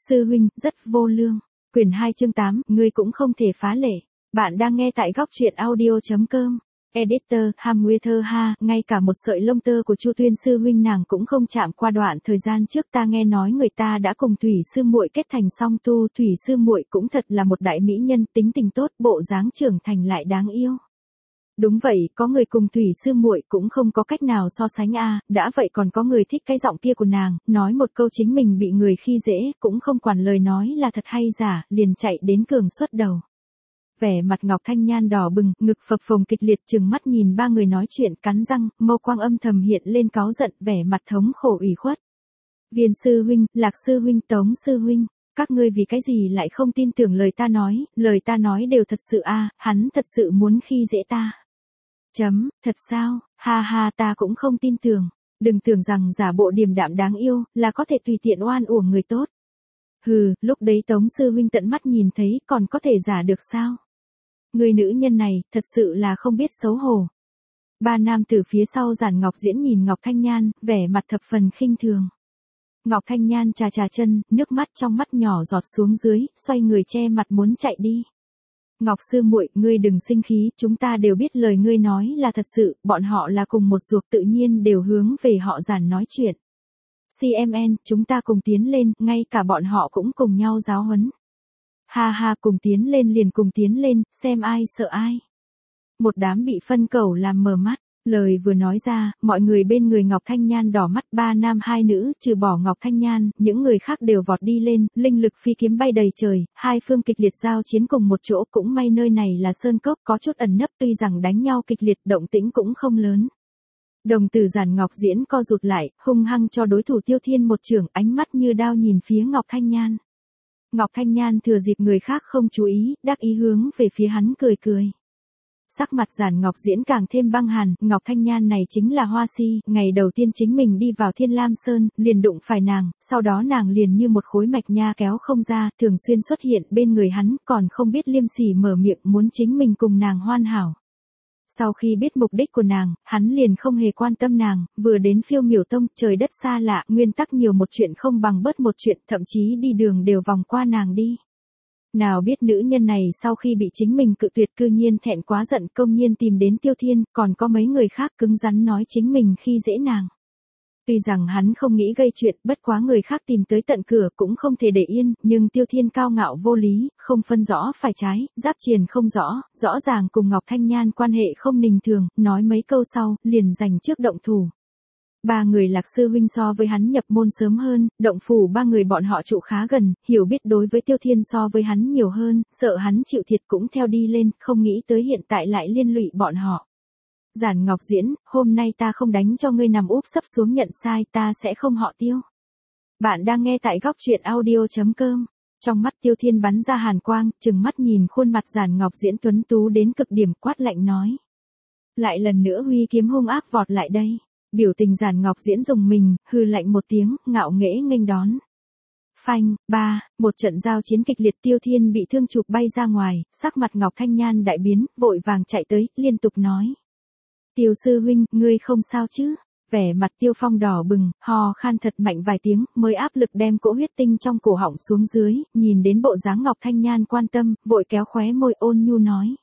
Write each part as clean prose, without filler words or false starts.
Sư huynh, rất vô lương. Quyển 2 chương 8, ngươi cũng không thể phá lệ. Bạn đang nghe tại góc truyện audio.com. Editor, Hamwether ha, ngay cả một sợi lông tơ của Chu Tuyên sư huynh nàng cũng không chạm qua. Đoạn thời gian trước ta nghe nói người ta đã cùng Thủy sư muội kết thành song tu. Thủy sư muội cũng thật là một đại mỹ nhân, tính tình tốt, bộ dáng trưởng thành lại đáng yêu. Đúng vậy, có người cùng Thủy sư muội cũng không có cách nào so sánh a. Đã vậy còn có người thích cái giọng kia của nàng, nói một câu chính mình bị người khi dễ, cũng không quản lời nói là thật hay giả, liền chạy đến cường xuất đầu. Vẻ mặt Ngọc Thanh Nhan đỏ bừng, ngực phập phồng kịch liệt, trừng mắt nhìn ba người nói chuyện, cắn răng, mâu quang âm thầm hiện lên cáu giận, vẻ mặt thống khổ ủy khuất. Viên sư huynh, Lạc sư huynh, Tống sư huynh, các ngươi vì cái gì lại không tin tưởng lời ta nói đều thật sự a, hắn thật sự muốn khi dễ ta. Thật sao, ha ha, ta cũng không tin tưởng, đừng tưởng rằng giả bộ điềm đạm đáng yêu, là có thể tùy tiện oan uổng người tốt. Hừ, lúc đấy Tống sư huynh tận mắt nhìn thấy, còn có thể giả được sao? Người nữ nhân này, thật sự là không biết xấu hổ. Ba nam từ phía sau Giản Ngọc Diễn nhìn Ngọc Thanh Nhan, vẻ mặt thập phần khinh thường. Ngọc Thanh Nhan chà chà chân, nước mắt trong mắt nhỏ giọt xuống dưới, xoay người che mặt muốn chạy đi. Ngọc sư muội, ngươi đừng sinh khí, chúng ta đều biết lời ngươi nói là thật sự, bọn họ là cùng một ruột, tự nhiên đều hướng về họ Giản nói chuyện. CMN, chúng ta cùng tiến lên, ngay cả bọn họ cũng cùng nhau giáo huấn. Ha ha, cùng tiến lên liền cùng tiến lên, xem ai sợ ai. Một đám bị phân cẩu làm mờ mắt, lời vừa nói ra, mọi người bên người Ngọc Thanh Nhan đỏ mắt, ba nam hai nữ, trừ bỏ Ngọc Thanh Nhan, những người khác đều vọt đi lên, linh lực phi kiếm bay đầy trời, hai phương kịch liệt giao chiến cùng một chỗ, cũng may nơi này là sơn cốc, có chút ẩn nấp, tuy rằng đánh nhau kịch liệt, động tĩnh cũng không lớn. Đồng tử Giản Ngọc Diễn co rụt lại, hung hăng cho đối thủ Tiêu Thiên một chưởng, ánh mắt như đao nhìn phía Ngọc Thanh Nhan. Ngọc Thanh Nhan thừa dịp người khác không chú ý, đắc ý hướng về phía hắn cười cười. Sắc mặt Giản Ngọc Diễn càng thêm băng hàn, Ngọc Thanh Nhan này chính là Hoa Si, ngày đầu tiên chính mình đi vào Thiên Lam Sơn, liền đụng phải nàng, sau đó nàng liền như một khối mạch nha kéo không ra, thường xuyên xuất hiện bên người hắn, còn không biết liêm sỉ mở miệng muốn chính mình cùng nàng hoàn hảo. Sau khi biết mục đích của nàng, hắn liền không hề quan tâm nàng, vừa đến Phiêu Miểu Tông, trời đất xa lạ, nguyên tắc nhiều một chuyện không bằng bớt một chuyện, thậm chí đi đường đều vòng qua nàng đi. Nào biết nữ nhân này sau khi bị chính mình cự tuyệt cư nhiên thẹn quá giận, công nhiên tìm đến Tiêu Thiên, còn có mấy người khác cứng rắn nói chính mình khi dễ nàng. Tuy rằng hắn không nghĩ gây chuyện, bất quá người khác tìm tới tận cửa cũng không thể để yên, nhưng Tiêu Thiên cao ngạo vô lý, không phân rõ phải trái, giáp triền không rõ, rõ ràng cùng Ngọc Thanh Nhan quan hệ không bình thường, nói mấy câu sau, liền giành trước động thủ. Ba người Lạc sư huynh so với hắn nhập môn sớm hơn, động phủ ba người bọn họ trụ khá gần, hiểu biết đối với Tiêu Thiên so với hắn nhiều hơn, sợ hắn chịu thiệt cũng theo đi lên, không nghĩ tới hiện tại lại liên lụy bọn họ. Giản Ngọc Diễn, hôm nay ta không đánh cho ngươi nằm úp sấp xuống nhận sai, ta sẽ không họ Tiêu. Bạn đang nghe tại góc truyện audio.com. Trong mắt Tiêu Thiên bắn ra hàn quang, trừng mắt nhìn khuôn mặt Giản Ngọc Diễn tuấn tú đến cực điểm, quát lạnh nói. Lại lần nữa huy kiếm hung ác vọt lại đây. Biểu tình Giản Ngọc Diễn dùng mình, hừ lạnh một tiếng, ngạo nghễ nghênh đón. Phanh, một trận giao chiến kịch liệt, Tiêu Thiên bị thương chụp bay ra ngoài, sắc mặt Ngọc Thanh Nhan đại biến, vội vàng chạy tới, liên tục nói. Tiêu sư huynh, ngươi không sao chứ? Vẻ mặt Tiêu Phong đỏ bừng, hò khan thật mạnh vài tiếng, mới áp lực đem cỗ huyết tinh trong cổ họng xuống dưới, nhìn đến bộ dáng Ngọc Thanh Nhan quan tâm, vội kéo khóe môi ôn nhu nói.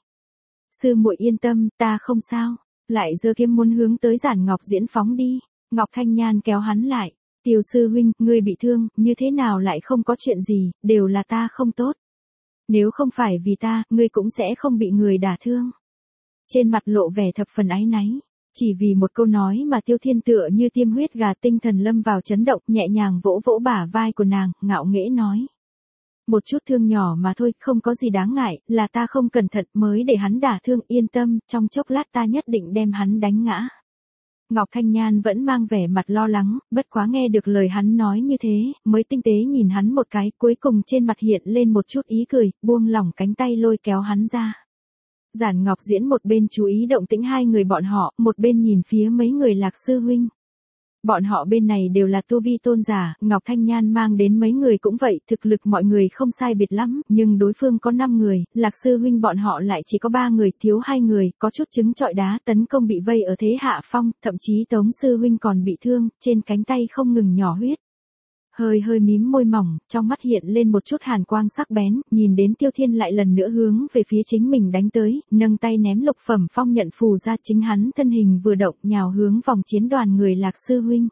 Sư muội yên tâm, ta không sao. Lại giơ kiếm muốn hướng tới Giản Ngọc Diễn phóng đi. Ngọc Thanh Nhan kéo hắn lại. Tiêu sư huynh, ngươi bị thương, như thế nào lại không có chuyện gì, đều là ta không tốt. Nếu không phải vì ta, ngươi cũng sẽ không bị người đả thương. Trên mặt lộ vẻ thập phần áy náy. Chỉ vì một câu nói mà Tiêu Thiên tựa như tiêm huyết gà, tinh thần lâm vào chấn động, nhẹ nhàng vỗ vỗ bả vai của nàng, ngạo nghễ nói. Một chút thương nhỏ mà thôi, không có gì đáng ngại, là ta không cẩn thận mới để hắn đả thương, yên tâm, trong chốc lát ta nhất định đem hắn đánh ngã. Ngọc Thanh Nhan vẫn mang vẻ mặt lo lắng, bất quá nghe được lời hắn nói như thế, mới tinh tế nhìn hắn một cái, cuối cùng trên mặt hiện lên một chút ý cười, buông lỏng cánh tay lôi kéo hắn ra. Giản Ngọc Diễn một bên chú ý động tĩnh hai người bọn họ, một bên nhìn phía mấy người Lạc sư huynh. Bọn họ bên này đều là tu vi tôn giả, Ngọc Thanh Nhan mang đến mấy người cũng vậy, thực lực mọi người không sai biệt lắm, nhưng đối phương có 5 người, Lạc sư huynh bọn họ lại chỉ có 3 người, thiếu 2 người, có chút trứng trọi đá, tấn công bị vây ở thế hạ phong, thậm chí Tống sư huynh còn bị thương, trên cánh tay không ngừng nhỏ huyết. hơi hơi mím môi mỏng, trong mắt hiện lên một chút hàn quang sắc bén, nhìn đến Tiêu Thiên lại lần nữa hướng về phía chính mình đánh tới, nâng tay ném lục phẩm phong nhận phù ra, chính hắn thân hình vừa động nhào hướng vòng chiến đoàn người Lạc sư huynh.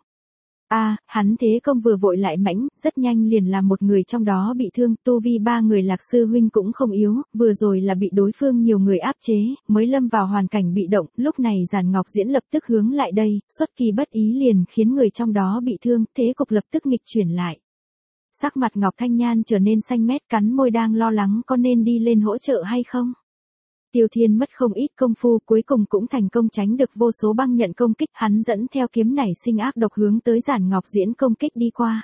Hắn thế công vừa vội lại mãnh, rất nhanh liền làm một người trong đó bị thương, tu vi ba người Lạc sư huynh cũng không yếu, vừa rồi là bị đối phương nhiều người áp chế, mới lâm vào hoàn cảnh bị động, lúc này Giản Ngọc Diễn lập tức hướng lại đây, xuất kỳ bất ý liền khiến người trong đó bị thương, thế cục lập tức nghịch chuyển lại. Sắc mặt Ngọc Thanh Nhan trở nên xanh mét, cắn môi đang lo lắng có nên đi lên hỗ trợ hay không. Tiêu Thiên mất không ít công phu, cuối cùng cũng thành công tránh được vô số băng nhận công kích, hắn dẫn theo kiếm nảy sinh ác độc hướng tới Giản Ngọc Diễn công kích đi qua.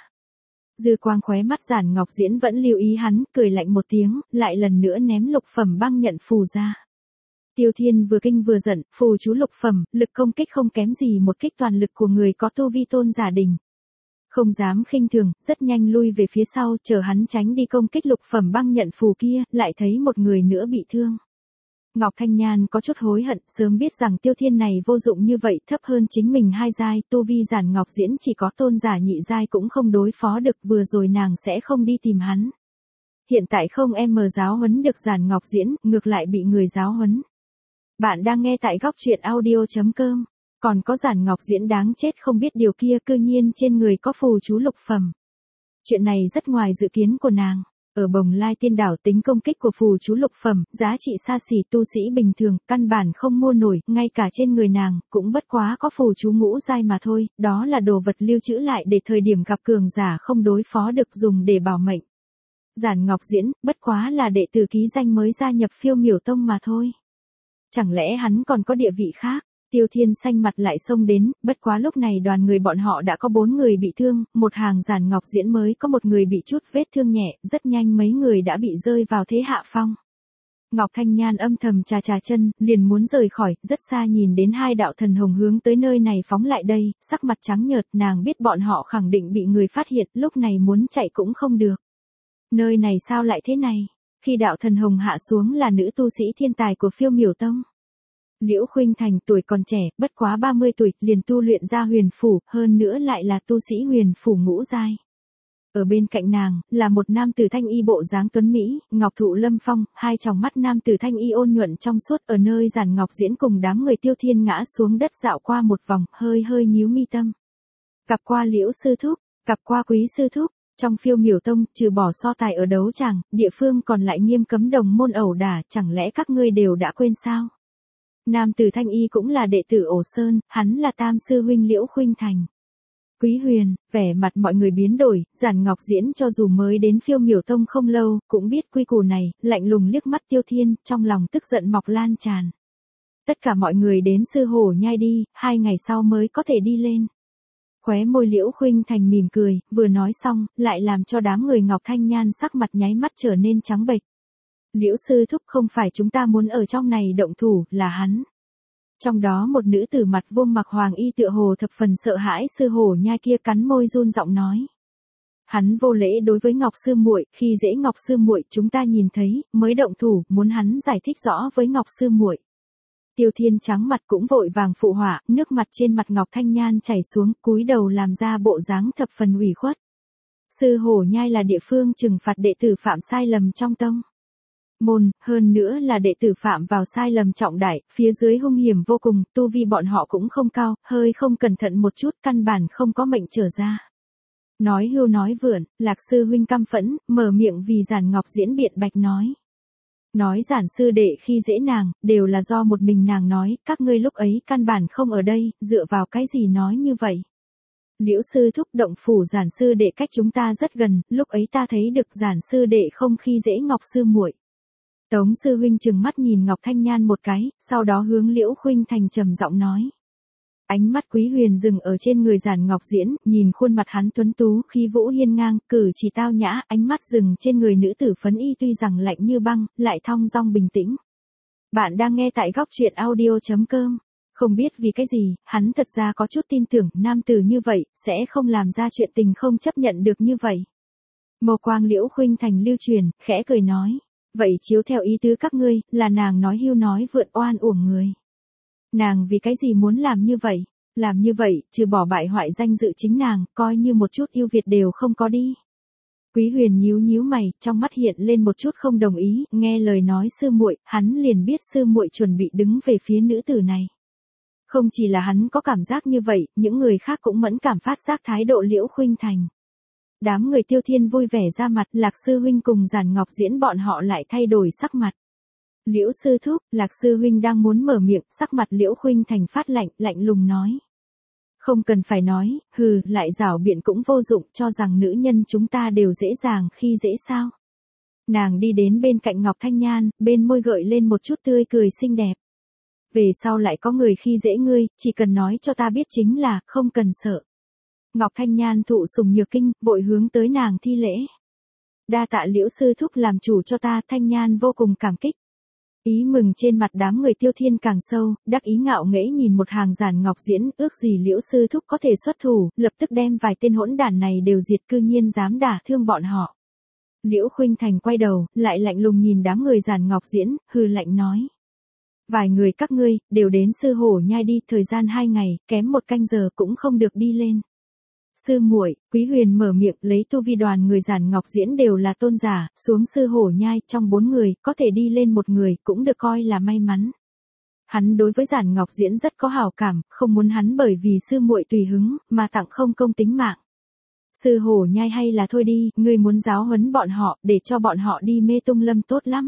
Dư quang khóe mắt Giản Ngọc Diễn vẫn lưu ý hắn, cười lạnh một tiếng, lại lần nữa ném lục phẩm băng nhận phù ra. Tiêu Thiên vừa kinh vừa giận, phù chú lục phẩm, lực công kích không kém gì một kích toàn lực của người có tu vi tôn giả đỉnh. Không dám khinh thường, rất nhanh lui về phía sau, chờ hắn tránh đi công kích lục phẩm băng nhận phù kia, lại thấy một người nữa bị thương. Ngọc Thanh Nhan có chút hối hận, sớm biết rằng Tiêu Thiên này vô dụng như vậy, thấp hơn chính mình 2 giai, tu vi Giản Ngọc Diễn chỉ có tôn giả nhị giai cũng không đối phó được, vừa rồi nàng sẽ không đi tìm hắn. Hiện tại không giáo huấn được Giản Ngọc Diễn, ngược lại bị người giáo huấn. Bạn đang nghe tại góc truyện audio.com, còn có Giản Ngọc Diễn đáng chết không biết điều kia, cư nhiên trên người có phù chú lục phẩm. Chuyện này rất ngoài dự kiến của nàng. Ở Bồng Lai Tiên Đảo tính công kích của phù chú lục phẩm, giá trị xa xỉ, tu sĩ bình thường, căn bản không mua nổi, ngay cả trên người nàng, cũng bất quá có phù chú ngũ giai mà thôi, đó là đồ vật lưu trữ lại để thời điểm gặp cường giả không đối phó được dùng để bảo mệnh. Giản Ngọc Diễn, bất quá là đệ tử ký danh mới gia nhập Phiêu Miểu Tông mà thôi. Chẳng lẽ hắn còn có địa vị khác? Tiêu Thiên xanh mặt lại xông đến, bất quá lúc này đoàn người bọn họ đã có 4 người bị thương, một hàng Giản Ngọc Diễn mới có một người bị chút vết thương nhẹ, rất nhanh mấy người đã bị rơi vào thế hạ phong. Ngọc Thanh Nhan âm thầm chà chân, liền muốn rời khỏi, rất xa nhìn đến 2 đạo thần hồng hướng tới nơi này phóng lại đây, sắc mặt trắng nhợt, nàng biết bọn họ khẳng định bị người phát hiện, lúc này muốn chạy cũng không được. Nơi này sao lại thế này? Khi đạo thần hồng hạ xuống là nữ tu sĩ thiên tài của Phiêu Miểu Tông. Liễu Khuynh Thành tuổi còn trẻ, bất quá 30 tuổi, liền tu luyện ra huyền phủ, hơn nữa lại là tu sĩ huyền phủ ngũ giai. Ở bên cạnh nàng, là một nam tử thanh y bộ dáng tuấn Mỹ, ngọc thụ lâm phong, 2 tròng mắt nam tử thanh y ôn nhuận trong suốt, ở nơi Giản Ngọc Diễn cùng đám người Tiêu Thiên ngã xuống đất dạo qua một vòng, hơi hơi nhíu mi tâm. Gặp qua Liễu sư thúc, gặp qua Quý sư thúc. Trong Phiêu Miểu Tông, trừ bỏ so tài ở đấu tràng, địa phương còn lại nghiêm cấm đồng môn ẩu đả, chẳng lẽ các ngươi đều đã quên sao? Nam tử thanh y cũng là đệ tử Ổ Sơn, hắn là tam sư huynh Liễu Khuynh Thành. Quý Huyền, vẻ mặt mọi người biến đổi, Giản Ngọc Diễn cho dù mới đến Phiêu Miểu Tông không lâu, cũng biết quy củ này, lạnh lùng liếc mắt Tiêu Thiên, trong lòng tức giận mọc lan tràn. Tất cả mọi người đến Sư Hổ Nhai đi, 2 ngày sau mới có thể đi lên. Khóe môi Liễu Khuynh Thành mỉm cười, vừa nói xong, lại làm cho đám người Ngọc Thanh Nhan sắc mặt nháy mắt trở nên trắng bệch. Liễu sư thúc, không phải chúng ta muốn ở trong này động thủ, là hắn. Trong đó một nữ tử mặt vuông mặc hoàng y tựa hồ thập phần sợ hãi Sư Hổ Nhai kia, cắn môi run giọng nói. Hắn vô lễ đối với Ngọc sư muội, khi dễ Ngọc sư muội, chúng ta nhìn thấy, mới động thủ, muốn hắn giải thích rõ với Ngọc sư muội. Tiêu Thiên trắng mặt cũng vội vàng phụ họa, nước mặt trên mặt Ngọc Thanh Nhan chảy xuống, cúi đầu làm ra bộ dáng thập phần ủy khuất. Sư Hổ Nhai là địa phương trừng phạt đệ tử phạm sai lầm trong tông môn, hơn nữa là đệ tử phạm vào sai lầm trọng đại, phía dưới hung hiểm vô cùng, tu vi bọn họ cũng không cao, hơi không cẩn thận một chút, căn bản không có mệnh trở ra. Nói hưu nói vượn, Lạc sư huynh căm phẫn, mở miệng vì Giản Ngọc Diễn biện bạch nói. Nói Giản sư đệ khi dễ nàng, đều là do một mình nàng nói, các ngươi lúc ấy căn bản không ở đây, dựa vào cái gì nói như vậy. Liễu sư thúc, động phủ Giản sư đệ cách chúng ta rất gần, lúc ấy ta thấy được Giản sư đệ không khi dễ Ngọc sư muội. Tống sư huynh trừng mắt nhìn Ngọc Thanh Nhan một cái, sau đó hướng Liễu Khuynh Thành trầm giọng nói. Ánh mắt Quý Huyền dừng ở trên người Giản Ngọc Diễn, nhìn khuôn mặt hắn tuấn tú, khí vũ hiên ngang, cử chỉ tao nhã, ánh mắt dừng trên người nữ tử phấn y tuy rằng lạnh như băng, lại thong dong bình tĩnh. Bạn đang nghe tại góc truyện audio.com. Không biết vì cái gì, hắn thật ra có chút tin tưởng nam tử như vậy, sẽ không làm ra chuyện tình không chấp nhận được như vậy. Màu quang Liễu Khuynh Thành lưu truyền, khẽ cười nói. Vậy chiếu theo ý tứ các ngươi, là nàng nói hưu nói vượn oan uổng người. Nàng vì cái gì muốn làm như vậy? Làm như vậy, trừ bỏ bại hoại danh dự chính nàng, coi như một chút ưu việt đều không có đi. Quý Huyền nhíu nhíu mày, trong mắt hiện lên một chút không đồng ý, nghe lời nói sư muội, hắn liền biết sư muội chuẩn bị đứng về phía nữ tử này. Không chỉ là hắn có cảm giác như vậy, những người khác cũng mẫn cảm phát giác thái độ Liễu Khuynh Thành. Đám người Tiêu Thiên vui vẻ ra mặt, Lạc sư huynh cùng Giản Ngọc Diễn bọn họ lại thay đổi sắc mặt. Liễu sư thúc, Lạc sư huynh đang muốn mở miệng, sắc mặt Liễu Khuynh Thành phát lạnh, lạnh lùng nói. Không cần phải nói, hừ, lại giảo biện cũng vô dụng, cho rằng nữ nhân chúng ta đều dễ dàng khi dễ sao. Nàng đi đến bên cạnh Ngọc Thanh Nhan, bên môi gợi lên một chút tươi cười xinh đẹp. Về sau lại có người khi dễ ngươi, chỉ cần nói cho ta biết chính là, không cần sợ. Ngọc Thanh Nhan thụ sủng nhược kinh, vội hướng tới nàng thi lễ. Đa tạ Liễu sư thúc làm chủ cho ta, Thanh Nhan vô cùng cảm kích. Ý mừng trên mặt đám người Tiêu Thiên càng sâu, đắc ý ngạo nghễ nhìn một hàng Giản Ngọc Diễn, ước gì Liễu sư thúc có thể xuất thủ, lập tức đem vài tên hỗn đản này đều diệt, cư nhiên dám đả thương bọn họ. Liễu Khuynh Thành quay đầu, lại lạnh lùng nhìn đám người Giản Ngọc Diễn, hừ lạnh nói. Vài người các ngươi, đều đến sư hổ nhai đi, thời gian 2 ngày, kém 1 canh giờ cũng không được đi lên. Sư muội, Quý Huyền mở miệng, lấy tu vi đoàn người Giản Ngọc Diễn đều là tôn giả, xuống sư hổ nhai, trong 4 người, có thể đi lên 1 người, cũng được coi là may mắn. Hắn đối với Giản Ngọc Diễn rất có hảo cảm, không muốn hắn bởi vì sư muội tùy hứng, mà tặng không công tính mạng. Sư hổ nhai hay là thôi đi, ngươi muốn giáo huấn bọn họ, để cho bọn họ đi Mê Tung Lâm tốt lắm.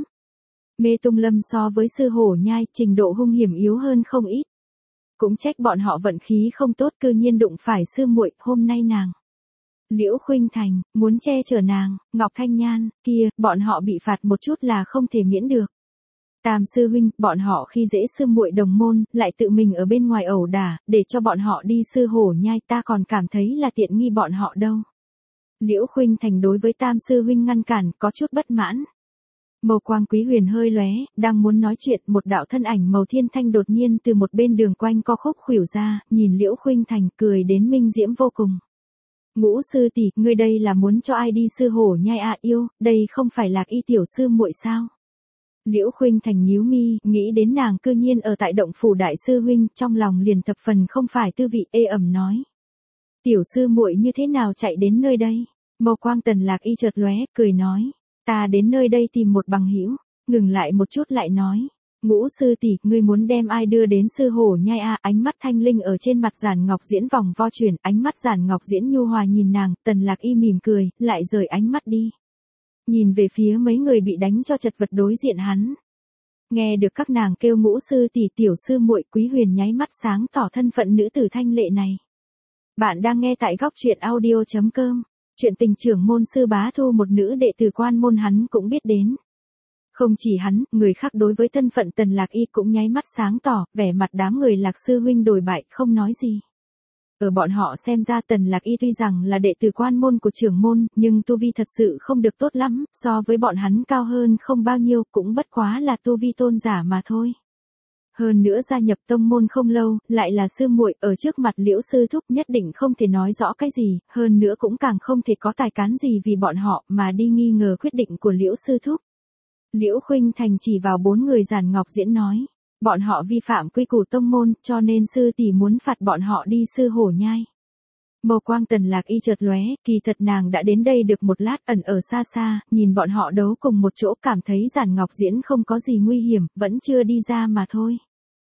Mê Tung Lâm so với sư hổ nhai, trình độ hung hiểm yếu hơn không ít. Cũng trách bọn họ vận khí không tốt, cư nhiên đụng phải sư muội, hôm nay nàng. Liễu Khuynh Thành, muốn che chở nàng, Ngọc Thanh Nhan, kia, bọn họ bị phạt một chút là không thể miễn được. Tam sư huynh, bọn họ khi dễ sư muội đồng môn, lại tự mình ở bên ngoài ẩu đả, để cho bọn họ đi sư hổ nhai, ta còn cảm thấy là tiện nghi bọn họ đâu. Liễu Khuynh Thành đối với Tam sư huynh ngăn cản, có chút bất mãn. Màu quang Quý Huyền hơi lóe, đang muốn nói chuyện, một đạo thân ảnh màu thiên thanh đột nhiên từ một bên đường quanh co khúc khuỷu ra, nhìn Liễu Khuynh Thành, cười đến minh diễm vô cùng. Ngũ sư tỷ, ngươi đây là muốn cho ai đi sư hổ nhai à, yêu, đây không phải Lạc Y tiểu sư muội sao? Liễu Khuynh Thành nhíu mi, nghĩ đến nàng cư nhiên ở tại động phủ đại sư huynh, trong lòng liền thập phần không phải tư vị, ê ẩm nói. Tiểu sư muội như thế nào chạy đến nơi đây? Màu quang Tần Lạc Y chợt lóe, cười nói. Ta đến nơi đây tìm một bằng hữu, ngừng lại một chút lại nói. Ngũ sư tỷ, ngươi muốn đem ai đưa đến sư hổ nhai à, ánh mắt thanh linh ở trên mặt Giản Ngọc Diễn vòng vo chuyển, ánh mắt Giản Ngọc Diễn nhu hòa nhìn nàng, Tần Lạc Y mỉm cười, lại rời ánh mắt đi. Nhìn về phía mấy người bị đánh cho chật vật đối diện hắn. Nghe được các nàng kêu ngũ sư tỷ tiểu sư muội, Quý Huyền nháy mắt sáng tỏ thân phận nữ tử thanh lệ này. Bạn đang nghe tại góc truyện audio.com. Chuyện tình trưởng môn sư bá thu một nữ đệ tử quan môn hắn cũng biết đến. Không chỉ hắn, người khác đối với thân phận Tần Lạc Y cũng nháy mắt sáng tỏ, vẻ mặt đám người Lạc sư huynh đổi bại, không nói gì. Ở bọn họ xem ra Tần Lạc Y tuy rằng là đệ tử quan môn của trưởng môn, nhưng tu vi thật sự không được tốt lắm, so với bọn hắn cao hơn không bao nhiêu, cũng bất quá là tu vi tôn giả mà thôi. Hơn nữa gia nhập tông môn không lâu, lại là sư muội, ở trước mặt Liễu sư thúc nhất định không thể nói rõ cái gì, hơn nữa cũng càng không thể có tài cán gì vì bọn họ mà đi nghi ngờ quyết định của Liễu sư thúc. Liễu Khuynh Thành chỉ vào 4 người Giản Ngọc Diễn nói, bọn họ vi phạm quy củ tông môn, cho nên sư tỷ muốn phạt bọn họ đi sư hổ nhai. Màu quang Tần Lạc Y chợt lóe, kỳ thật nàng đã đến đây được một lát, ẩn ở xa xa, nhìn bọn họ đấu cùng một chỗ, cảm thấy Giản Ngọc Diễn không có gì nguy hiểm, vẫn chưa đi ra mà thôi.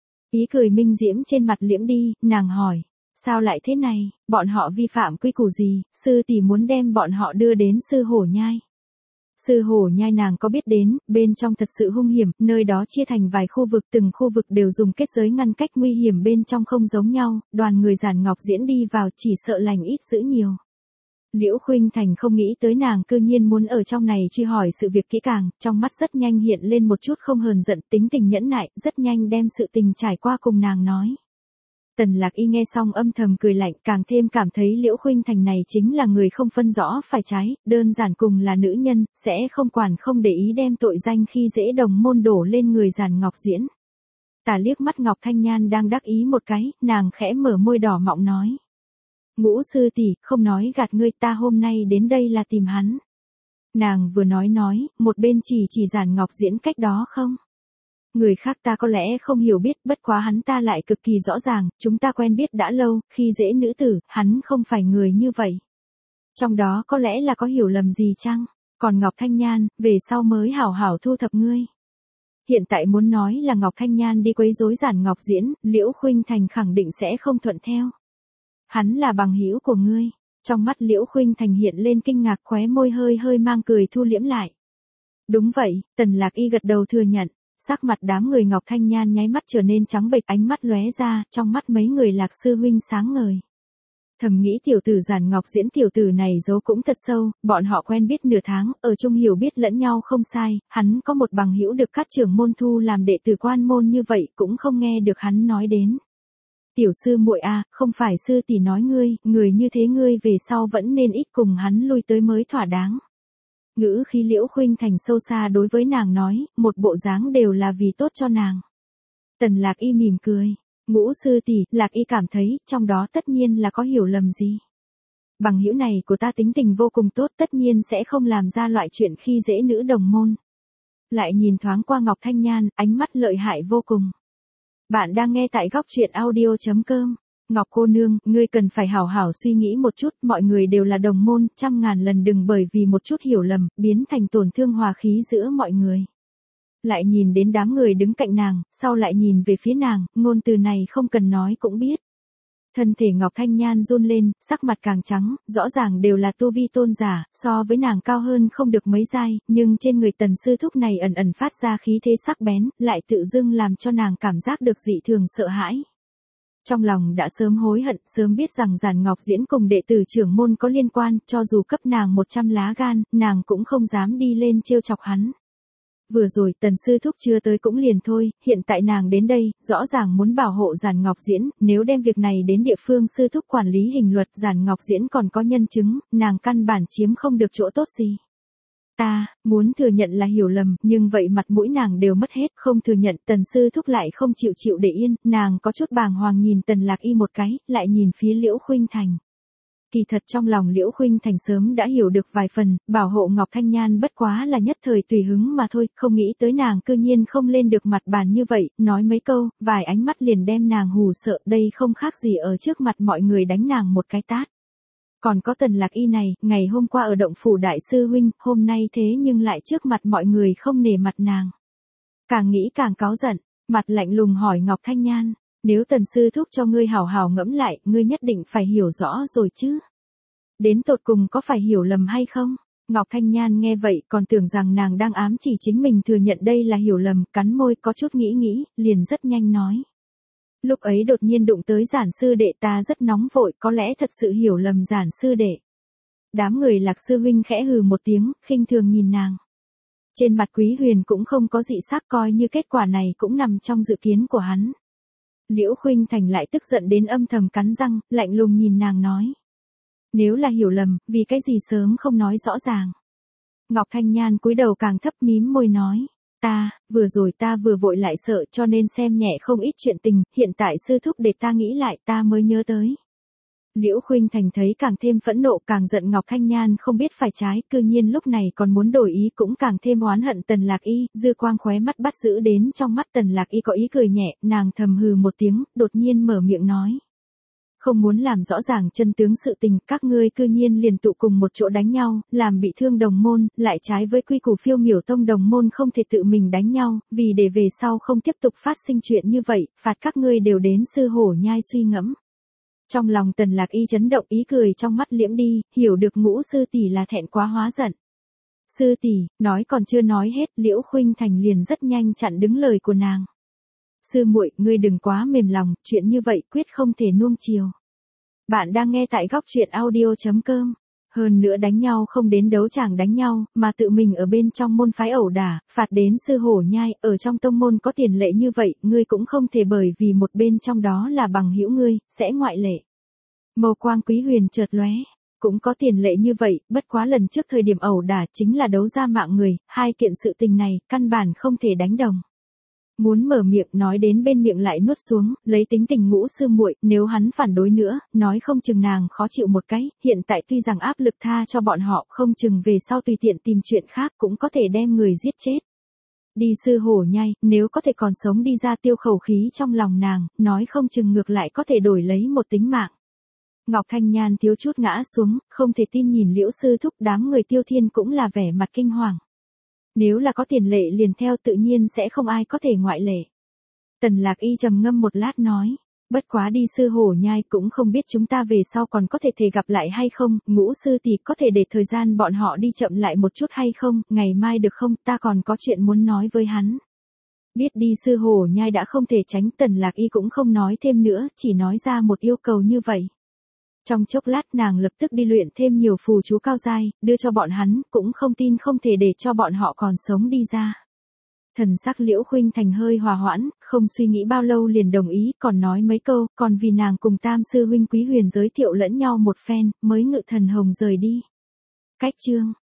Ý cười minh diễm trên mặt liễm đi, nàng hỏi, sao lại thế này, bọn họ vi phạm quy củ gì, sư tỷ muốn đem bọn họ đưa đến sư hổ nhai. Sư hổ nhai nàng có biết đến, bên trong thật sự hung hiểm, nơi đó chia thành vài khu vực, từng khu vực đều dùng kết giới ngăn cách, nguy hiểm bên trong không giống nhau, đoàn người Giản Ngọc Diễn đi vào chỉ sợ lành ít dữ nhiều. Liễu Khuynh Thành không nghĩ tới nàng cư nhiên muốn ở trong này truy hỏi sự việc kỹ càng, trong mắt rất nhanh hiện lên một chút không hờn giận, tính tình nhẫn nại, rất nhanh đem sự tình trải qua cùng nàng nói. Tần Lạc Y nghe xong âm thầm cười lạnh, càng thêm cảm thấy Liễu Khuynh Thành này chính là người không phân rõ phải trái, đơn giản cùng là nữ nhân, sẽ không quản không để ý đem tội danh khi dễ đồng môn đổ lên người Giản Ngọc Diễn. Tà liếc mắt Ngọc Thanh Nhan đang đắc ý một cái, nàng khẽ mở môi đỏ mọng nói. Ngũ sư tỷ, không nói gạt ngươi, ta hôm nay đến đây là tìm hắn. Nàng vừa nói, một bên chỉ Giản Ngọc Diễn cách đó không. Người khác ta có lẽ không hiểu biết, bất quá hắn ta lại cực kỳ rõ ràng, chúng ta quen biết đã lâu, khi dễ nữ tử, hắn không phải người như vậy. Trong đó có lẽ là có hiểu lầm gì chăng? Còn Ngọc Thanh Nhan, về sau mới hảo hảo thu thập ngươi. Hiện tại muốn nói là Ngọc Thanh Nhan đi quấy rối Giản Ngọc Diễn, Liễu Khuynh Thành khẳng định sẽ không thuận theo. Hắn là bằng hữu của ngươi. Trong mắt Liễu Khuynh Thành hiện lên kinh ngạc, khóe môi hơi hơi mang cười thu liễm lại. Đúng vậy, Tần Lạc Y gật đầu thừa nhận. Sắc mặt đám người Ngọc Thanh Nhan nháy mắt trở nên trắng bệch, ánh mắt lóe ra, trong mắt mấy người Lạc sư huynh sáng ngời. Thầm nghĩ tiểu tử Giản Ngọc Diễn tiểu tử này giấu cũng thật sâu, bọn họ quen biết nửa tháng, ở chung hiểu biết lẫn nhau không sai, hắn có một bằng hữu được các trưởng môn thu làm đệ tử quan môn như vậy cũng không nghe được hắn nói đến. Tiểu sư muội a, không phải sư tỷ nói ngươi, người như thế ngươi về sau vẫn nên ít cùng hắn lui tới mới thỏa đáng. Ngữ khí Liễu Khuynh Thành sâu xa đối với nàng nói, một bộ dáng đều là vì tốt cho nàng. Tần Lạc Y mỉm cười. Ngũ sư tỷ, Lạc Y cảm thấy, trong đó tất nhiên là có hiểu lầm gì. Bằng hữu này của ta tính tình vô cùng tốt, tất nhiên sẽ không làm ra loại chuyện khi dễ nữ đồng môn. Lại nhìn thoáng qua Ngọc Thanh Nhan, ánh mắt lợi hại vô cùng. Bạn đang nghe tại góc truyện audio.com. Ngọc cô nương, ngươi cần phải hảo hảo suy nghĩ một chút, mọi người đều là đồng môn, trăm ngàn lần đừng bởi vì một chút hiểu lầm, biến thành tổn thương hòa khí giữa mọi người. Lại nhìn đến đám người đứng cạnh nàng, sau lại nhìn về phía nàng, ngôn từ này không cần nói cũng biết. Thân thể Ngọc Thanh Nhan run lên, sắc mặt càng trắng, rõ ràng đều là tu vi tôn giả, so với nàng cao hơn không được mấy giai, nhưng trên người Tần sư thúc này ẩn ẩn phát ra khí thế sắc bén, lại tự dưng làm cho nàng cảm giác được dị thường sợ hãi. Trong lòng đã sớm hối hận, sớm biết rằng Giản Ngọc Diễn cùng đệ tử trưởng môn có liên quan, cho dù cấp nàng 100 lá gan, nàng cũng không dám đi lên trêu chọc hắn. Vừa rồi Tần sư thúc chưa tới cũng liền thôi, hiện tại nàng đến đây, rõ ràng muốn bảo hộ Giản Ngọc Diễn, nếu đem việc này đến địa phương sư thúc quản lý hình luật, Giản Ngọc Diễn còn có nhân chứng, nàng căn bản chiếm không được chỗ tốt gì. Ta, muốn thừa nhận là hiểu lầm, nhưng vậy mặt mũi nàng đều mất hết, không thừa nhận, Tần sư thúc lại không chịu để yên, nàng có chút bàng hoàng nhìn Tần Lạc Y một cái, lại nhìn phía Liễu Khuynh Thành. Kỳ thật trong lòng Liễu Khuynh Thành sớm đã hiểu được vài phần, bảo hộ Ngọc Thanh Nhan bất quá là nhất thời tùy hứng mà thôi, không nghĩ tới nàng cư nhiên không lên được mặt bàn như vậy, nói mấy câu, vài ánh mắt liền đem nàng hù sợ, đây không khác gì ở trước mặt mọi người đánh nàng một cái tát. Còn có Tần Lạc Y này, ngày hôm qua ở động phủ đại sư huynh, hôm nay thế nhưng lại trước mặt mọi người không nể mặt nàng. Càng nghĩ càng cáu giận, mặt lạnh lùng hỏi Ngọc Thanh Nhan, nếu Tần sư thúc cho ngươi hảo hảo ngẫm lại, ngươi nhất định phải hiểu rõ rồi chứ. Đến tột cùng có phải hiểu lầm hay không? Ngọc Thanh Nhan nghe vậy còn tưởng rằng nàng đang ám chỉ chính mình thừa nhận đây là hiểu lầm, cắn môi có chút nghĩ, liền rất nhanh nói. Lúc ấy đột nhiên đụng tới Giản sư đệ, ta rất nóng vội, có lẽ thật sự hiểu lầm Giản sư đệ. Đám người Lạc sư huynh khẽ hừ một tiếng, khinh thường nhìn nàng. Trên mặt Quý Huyền cũng không có dị sắc, coi như kết quả này cũng nằm trong dự kiến của hắn. Liễu Khuynh Thành lại tức giận đến âm thầm cắn răng, lạnh lùng nhìn nàng nói. Nếu là hiểu lầm, vì cái gì sớm không nói rõ ràng. Ngọc Thanh Nhan cúi đầu càng thấp mím môi nói. Vừa rồi ta vừa vội lại sợ cho nên xem nhẹ không ít chuyện tình, hiện tại sư thúc để ta nghĩ lại ta mới nhớ tới. Liễu Khuynh Thành thấy càng thêm phẫn nộ, càng giận Ngọc Thanh Nhan không biết phải trái, cư nhiên lúc này còn muốn đổi ý, cũng càng thêm oán hận Tần Lạc Y, dư quang khóe mắt bắt giữ đến trong mắt Tần Lạc Y có ý cười nhẹ, nàng thầm hừ một tiếng, đột nhiên mở miệng nói. Không muốn làm rõ ràng chân tướng sự tình, các ngươi cư nhiên liền tụ cùng một chỗ đánh nhau, làm bị thương đồng môn, lại trái với quy củ Phiêu Miểu Tông đồng môn không thể tự mình đánh nhau, vì để về sau không tiếp tục phát sinh chuyện như vậy, phạt các ngươi đều đến sư hổ nhai suy ngẫm. Trong lòng Tần Lạc Y chấn động, ý cười trong mắt liễm đi, hiểu được Ngũ sư tỷ là thẹn quá hóa giận. Sư tỷ, nói còn chưa nói hết, Liễu Khuynh Thành liền rất nhanh chặn đứng lời của nàng. Sư muội, ngươi đừng quá mềm lòng, chuyện như vậy quyết không thể nuông chiều. Bạn đang nghe tại góc truyện audio.com. Hơn nữa đánh nhau không đến đấu tràng đánh nhau, mà tự mình ở bên trong môn phái ẩu đả, phạt đến sư hổ nhai, ở trong tông môn có tiền lệ như vậy, ngươi cũng không thể bởi vì một bên trong đó là bằng hữu ngươi, sẽ ngoại lệ. Màu quang Quý Huyền chợt lóe, cũng có tiền lệ như vậy, bất quá lần trước thời điểm ẩu đả chính là đấu ra mạng người, hai kiện sự tình này, căn bản không thể đánh đồng. Muốn mở miệng nói đến bên miệng lại nuốt xuống, lấy tính tình Ngũ sư muội, nếu hắn phản đối nữa, nói không chừng nàng khó chịu một cái, hiện tại tuy rằng áp lực tha cho bọn họ, không chừng về sau tùy tiện tìm chuyện khác cũng có thể đem người giết chết. Đi sư hổ nhai, nếu có thể còn sống đi ra tiêu khẩu khí trong lòng nàng, nói không chừng ngược lại có thể đổi lấy một tính mạng. Ngọc Thanh Nhan thiếu chút ngã xuống, không thể tin nhìn Liễu sư thúc, đám người Tiêu Thiên cũng là vẻ mặt kinh hoàng. Nếu là có tiền lệ liền theo tự nhiên sẽ không ai có thể ngoại lệ. Tần Lạc Y trầm ngâm một lát nói, bất quá đi sư hổ nhai cũng không biết chúng ta về sau còn có thể gặp lại hay không, Ngũ sư tỷ có thể để thời gian bọn họ đi chậm lại một chút hay không, ngày mai được không, ta còn có chuyện muốn nói với hắn. Biết đi sư hổ nhai đã không thể tránh, Tần Lạc Y cũng không nói thêm nữa, chỉ nói ra một yêu cầu như vậy. Trong chốc lát nàng lập tức đi luyện thêm nhiều phù chú cao giai, đưa cho bọn hắn, cũng không tin không thể để cho bọn họ còn sống đi ra. Thần sắc Liễu Khuynh Thành hơi hòa hoãn, không suy nghĩ bao lâu liền đồng ý, còn nói mấy câu, còn vì nàng cùng Tam sư huynh Quý Huyền giới thiệu lẫn nhau một phen, mới ngự thần hồng rời đi. Cách chương